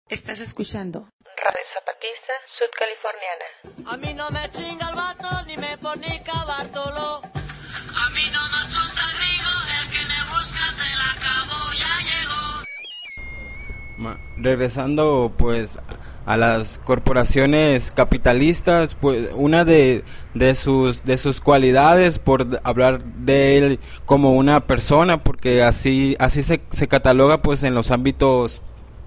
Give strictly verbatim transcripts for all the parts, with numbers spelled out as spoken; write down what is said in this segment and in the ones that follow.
Estás escuchando Radio Zapatista Sudcaliforniana. A mí no me chinga el vato ni me pone Bartolo. A mí no me asusta el Rigo, el que me busca se la acabó, ya llegó. Ma- regresando pues a las corporaciones capitalistas, pues una de, de sus de sus cualidades, por hablar de él como una persona, porque así así se, se cataloga pues en los ámbitos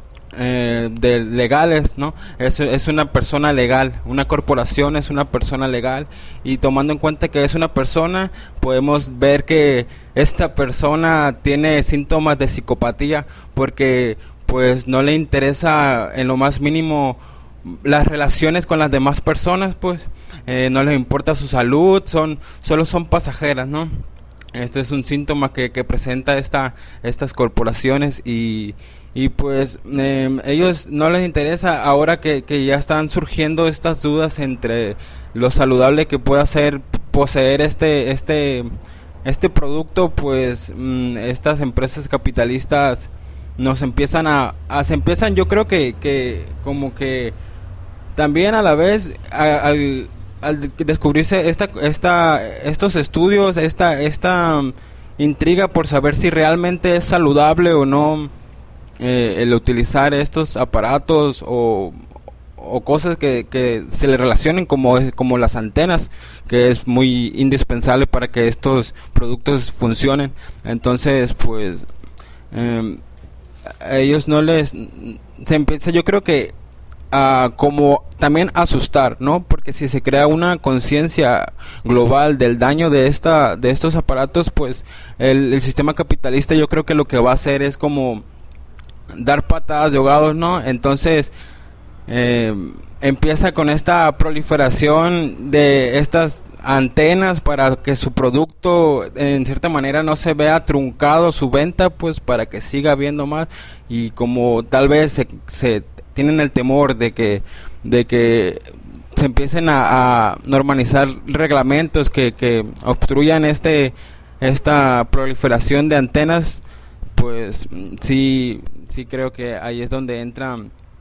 eh, de legales, ¿no? Es, es una persona legal, una corporación es una persona legal, y tomando en cuenta que es una persona, podemos ver que esta persona tiene síntomas de psicopatía, porque pues no le interesa en lo más mínimo las relaciones con las demás personas, pues eh, no les importa su salud, son solo son pasajeras, ¿no? Este es un síntoma que, que presenta esta estas corporaciones, y y pues eh, ellos no les interesa ahora que, que ya están surgiendo estas dudas entre lo saludable que pueda ser poseer este este este producto, pues mmm, estas empresas capitalistas nos empiezan a, a se empiezan yo creo que, que como que también a la vez a, al, al descubrirse esta esta estos estudios, esta esta um, intriga por saber si realmente es saludable o no eh, el utilizar estos aparatos o o cosas que, que se le relacionen como como las antenas, que es muy indispensable para que estos productos funcionen. Entonces pues eh, a ellos no les se empieza, yo creo que a como también asustar, ¿no? Porque si se crea una conciencia global del daño de esta de estos aparatos, pues el, el sistema capitalista yo creo que lo que va a hacer es como dar patadas de ahogados, ¿no? Entonces eh, empieza con esta proliferación de estas antenas para que su producto en cierta manera no se vea truncado su venta, pues para que siga habiendo más, y como tal vez se, se tienen el temor de que de que se empiecen a, a normalizar reglamentos que, que obstruyan este esta proliferación de antenas, pues sí sí creo que ahí es donde entra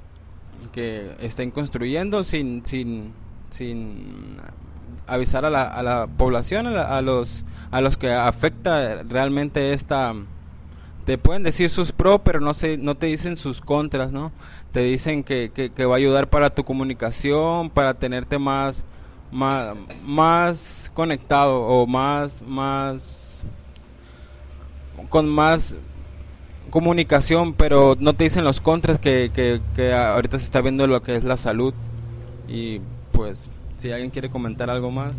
que estén construyendo sin sin sin avisar a la, a la población, a, la, a los a los que afecta realmente esta. Te pueden decir sus pros, pero no se no te dicen sus contras, ¿no? Te dicen que, que, que va a ayudar para tu comunicación, para tenerte más más más conectado o más más con más comunicación, pero no te dicen los contras, que, que, que ahorita se está viendo lo que es la salud. Y pues si alguien quiere comentar algo más.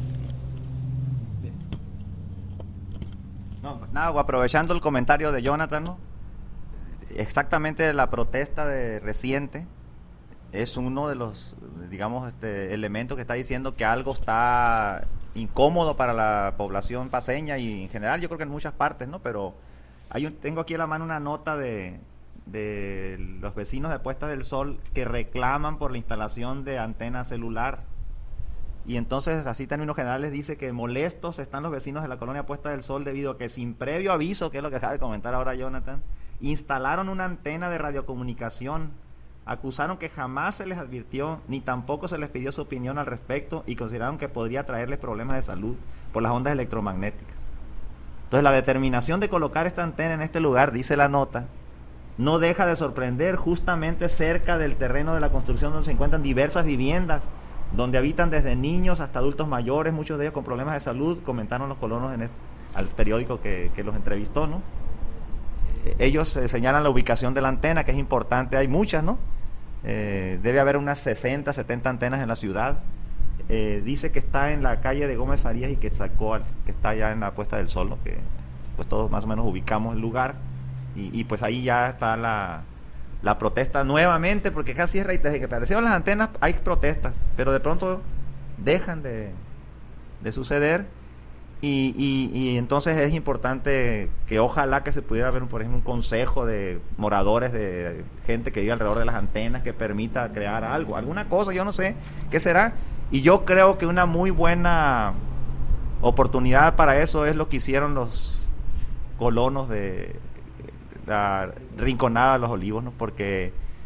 No, nada, aprovechando el comentario de Jonathan, ¿no? Exactamente, la protesta de reciente es uno de los, digamos, este, elementos que está diciendo que algo está incómodo para la población paceña y en general yo creo que en muchas partes, ¿no? Pero hay un, tengo aquí en la mano una nota de, de los vecinos de Puesta del Sol que reclaman por la instalación de antena celular. Y entonces, así en términos generales, dice que molestos están los vecinos de la colonia Puesta del Sol debido a que sin previo aviso, que es lo que acaba de comentar ahora Jonathan, instalaron una antena de radiocomunicación. Acusaron que jamás se les advirtió ni tampoco se les pidió su opinión al respecto y consideraron que podría traerles problemas de salud por las ondas electromagnéticas. Entonces, la determinación de colocar esta antena en este lugar, dice la nota, no deja de sorprender justamente cerca del terreno de la construcción donde se encuentran diversas viviendas donde habitan desde niños hasta adultos mayores, muchos de ellos con problemas de salud, comentaron los colonos en este, al periódico que, que los entrevistó, ¿no? Eh, ellos eh, señalan la ubicación de la antena, que es importante, hay muchas, ¿no? Eh, debe haber unas sesenta, setenta antenas en la ciudad. Eh, dice que está en la calle de Gómez Farías y Quetzalcóatl, que está allá en la Puesta del Sol, ¿no? Que pues todos más o menos ubicamos el lugar, y, y pues ahí ya está la... la protesta nuevamente, porque casi es desde que aparecieron las antenas hay protestas, pero de pronto dejan de, de suceder, y, y, y entonces es importante que ojalá que se pudiera ver, por ejemplo, un consejo de moradores, de gente que vive alrededor de las antenas, que permita crear algo, alguna cosa, yo no sé qué será, y yo creo que una muy buena oportunidad para eso es lo que hicieron los colonos de la Rinconada de los Olivos, ¿no? Porque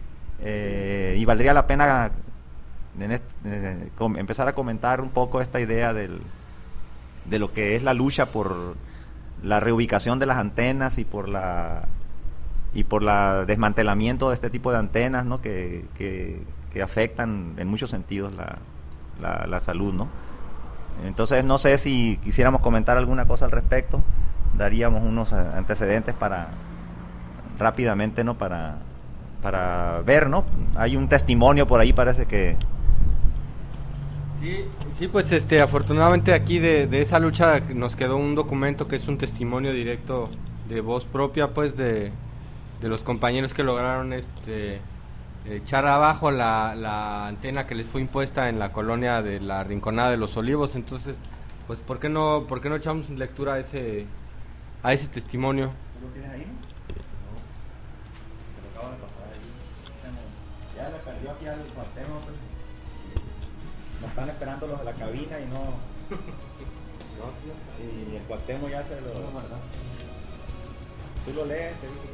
eh, y valdría la pena en este, eh, com, empezar a comentar un poco esta idea del, de lo que es la lucha por la reubicación de las antenas y por la y por la desmantelamiento de este tipo de antenas, ¿no? que, que, que afectan en muchos sentidos la, la, la salud, ¿no? Entonces no sé si quisiéramos comentar alguna cosa al respecto, daríamos unos antecedentes para rápidamente, ¿no? para para ver, ¿no? Hay un testimonio por ahí, parece que Sí, sí, pues este, afortunadamente aquí de, de esa lucha nos quedó un documento que es un testimonio directo de voz propia, pues de, de los compañeros que lograron este echar abajo la, la antena que les fue impuesta en la colonia de la Rinconada de los Olivos. Entonces, pues ¿por qué no, por qué no echamos lectura a ese a ese testimonio? ¿Lo tienes ahí? No. Te lo acabo de pasar ahí. Ya le perdió aquí al Cuauhtémoc, pues. Nos están esperando los de la cabina y no. Y el Cuauhtémoc ya se lo. Tú lo lees, te digo.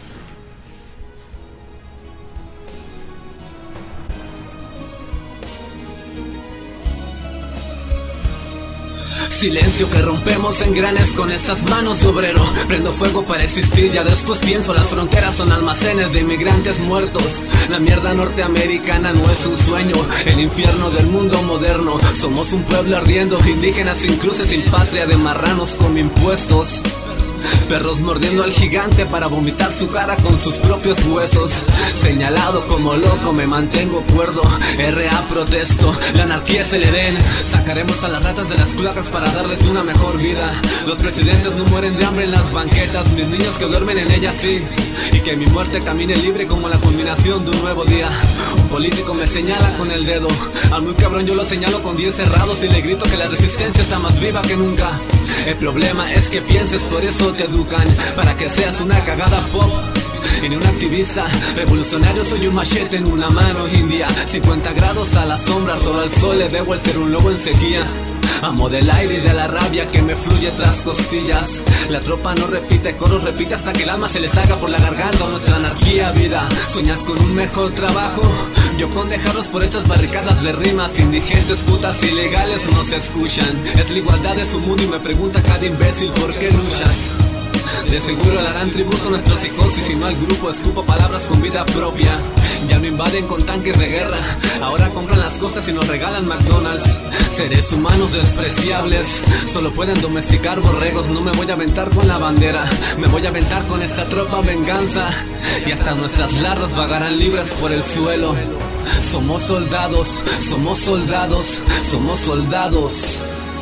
Silencio que rompemos en granes con estas manos de obrero. Prendo fuego para existir, ya después pienso las fronteras son almacenes de inmigrantes muertos. La mierda norteamericana no es un sueño, el infierno del mundo moderno. Somos un pueblo ardiendo, indígenas sin cruces, sin patria, de marranos con impuestos. Perros mordiendo al gigante para vomitar su cara con sus propios huesos. Señalado como loco me mantengo cuerdo. R A protesto, la anarquía es el Edén. Sacaremos a las ratas de las cloacas para darles una mejor vida. Los presidentes no mueren de hambre en las banquetas, mis niños que duermen en ellas sí. Y que mi muerte camine libre como la culminación de un nuevo día. Un político me señala con el dedo, al muy cabrón yo lo señalo con diez cerrados y le grito que la resistencia está más viva que nunca. El problema es que pienses, por eso te educan, para que seas una cagada pop y ni un activista revolucionario. Soy un machete en una mano india, cincuenta grados a la sombra, solo al sol le debo el ser un lobo en sequía. Amo del aire y de la rabia que me fluye tras costillas. La tropa no repite coros, repite hasta que el alma se les haga por la garganta. Nuestra anarquía, vida, sueñas con un mejor trabajo. Yo con dejarlos por estas barricadas de rimas. Indigentes, putas, ilegales no se escuchan. Es la igualdad de su mundo y me pregunta cada imbécil por qué luchas. De seguro le harán tributo a nuestros hijos y si no al grupo escupo palabras con vida propia. Ya no invaden con tanques de guerra, ahora compran las costas y nos regalan McDonald's. Seres humanos despreciables, solo pueden domesticar borregos. No me voy a aventar con la bandera, me voy a aventar con esta tropa venganza. Y hasta nuestras larvas vagarán libres por el suelo. Somos soldados, somos soldados, somos soldados.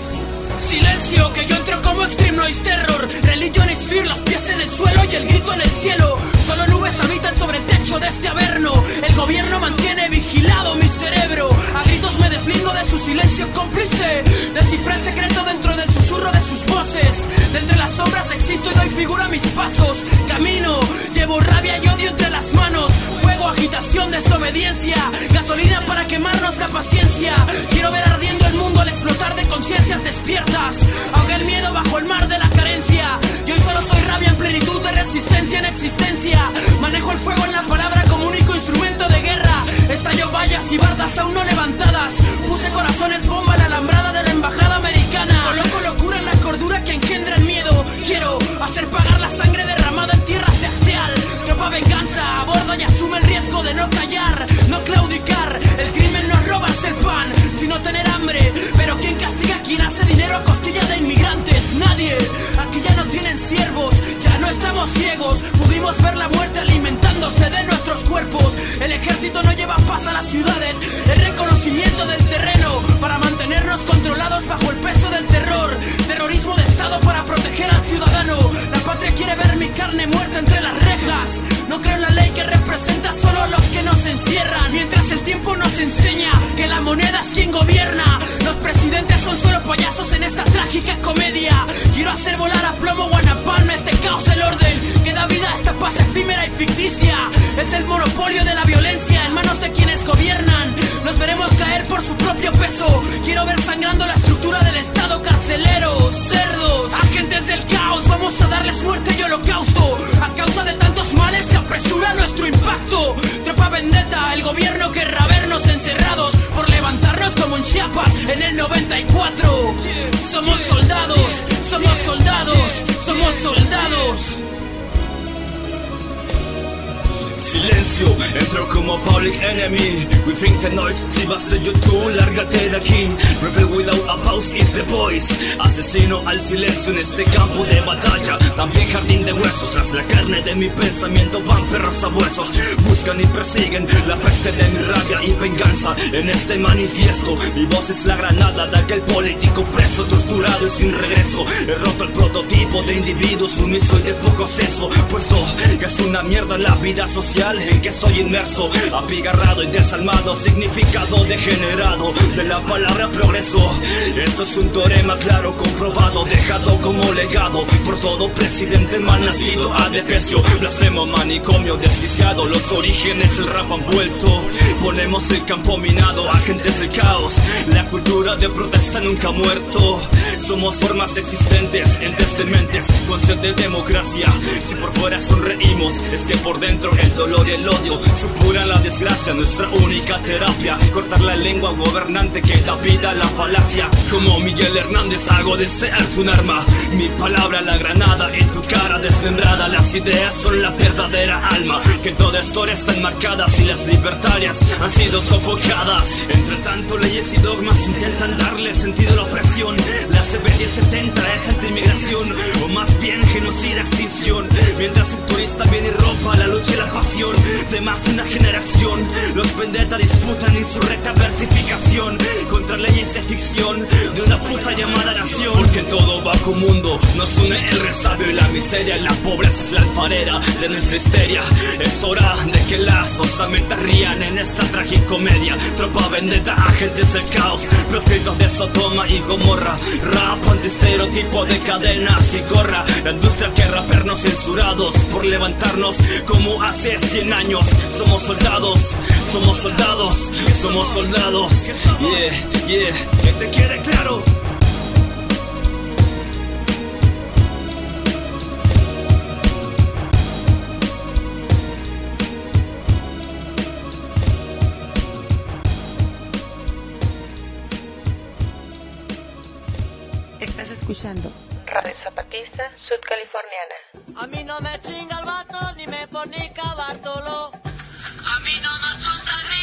Silencio, que yo entro como Extreme Noise Terror. Religion is fear, los pies en el suelo y el grito en el cielo. Solo nubes habitan sobre el techo de este averno. El gobierno mantiene vigilado mi cerebro. A gritos me deslindo de su silencio cómplice. Descifra el secreto dentro del susurro de sus voces. De entre las sombras existo y doy figura a mis pasos. Camino, llevo rabia y odio entre las manos. Fuego, agitación, desobediencia. Gasolina para quemarnos la paciencia. Quiero ver ardiendo el mundo al explotar de conciencias despiertas. Ahogué el miedo bajo el mar de la carencia. Y hoy solo soy rabia en plenitud de resistencia en existencia. Manejo el fuego en la palabra como único instrumento de guerra. Estallo vallas y bardas aún no levantadas. Puse corazones bomba en la alambrada de la embajada americana. Coloco locura en la cordura que engendra el miedo. Quiero hacer pagar la sangre derramada en tierras de Acteal. Tropa venganza, aborda y asume el riesgo de no callar, no claudicar. El crimen no es robarse el pan, sino tener hambre. Pero ¿quién castiga a quien hace dinero a costilla de inmigrantes? Nadie. Aquí ya no tienen siervos, ya no estamos ciegos. Pudimos ver la muerte alimentándose de nuestros cuerpos. El ejército no lleva paz a las ciudades. El reconocimiento del terreno para mantenernos controlados bajo el peso del terror. Terrorismo de estado para proteger al ciudadano. La patria quiere ver mi carne muerta entre las rejas. No creo en la ley que representa solo a los que nos encierran. Mientras el tiempo nos enseña que la moneda es quien gobierna. Los presidentes son solo payasos en esta trágica comedia. Quiero hacer volar a plomo Guanapalma, este caos el orden que da vida a esta paz efímera y ficticia. Es el monopolio de la violencia en manos de quienes gobiernan. Nos veremos caer por su propio peso. Quiero ver sangrando la estructura del estado carcelero. Cerdos, agentes del caos, vamos a darles muerte y holocausto. A causa de gobierno querrá vernos encerrados por levantarnos como en Chiapas en el noventa y cuatro. Somos soldados, somos soldados, somos soldados. Silencio, entro como public enemy. We think the noise, si vas a YouTube, lárgate de aquí. Rebel without a pause is the voice. Asesino al silencio en este campo de batalla. También jardín de huesos, tras la carne de mi pensamiento van perros sabuesos. Buscan y persiguen la peste de mi rabia y venganza. En este manifiesto, mi voz es la granada de aquel político preso, torturado y sin regreso. He roto el prototipo de individuo sumiso y de poco seso, puesto que es una mierda la vida social en que estoy inmerso, abigarrado y desalmado, significado degenerado de la palabra progreso. Esto es un teorema claro, comprobado, dejado como legado por todo presidente mal nacido, adefesio, blasfemo, manicomio, desquiciado, los orígenes el rap han vuelto. Ponemos el campo minado, agentes del caos, la cultura de protesta nunca ha muerto. Somos formas existentes, entes dementes, con sed de democracia. Si por fuera sonreímos, es que por dentro el dolor y el odio supuran la desgracia. Nuestra única terapia, cortar la lengua gobernante que da vida a la falacia. Como Miguel Hernández hago desearte un arma, mi palabra la granada en tu cara desmembrada. Las ideas son la verdadera alma, que en toda historia están marcadas y las libertarias han sido sofocadas. Entre tanto leyes y dogmas intentan darle sentido a la opresión. La C B diez setenta es anti-inmigración, o más bien genocida extinción. Mientras el turista viene y ropa la lucha y la pasión de más de una generación, los vendetta disputan insurrecta versificación contra leyes de ficción de una puta llamada nación. Porque en todo bajo mundo nos une el resabio y la miseria. La pobreza es la alfarera de nuestra histeria. Es hora de que las osamentas rían en esta tragicomedia. Tropa vendetta, agentes del caos, proscritos de Sodoma y Gomorra. Rap antiestereotipo de cadenas y gorra. La industria que rapernos censurados por levantarnos como hace cien años. Somos soldados, somos soldados, somos soldados. Yeah, yeah, que te quede claro. Estás escuchando Radio Zapatista Sudcaliforniana. A mí no me chinga el vato ni me fornica Bartolo. A mí no me asusta el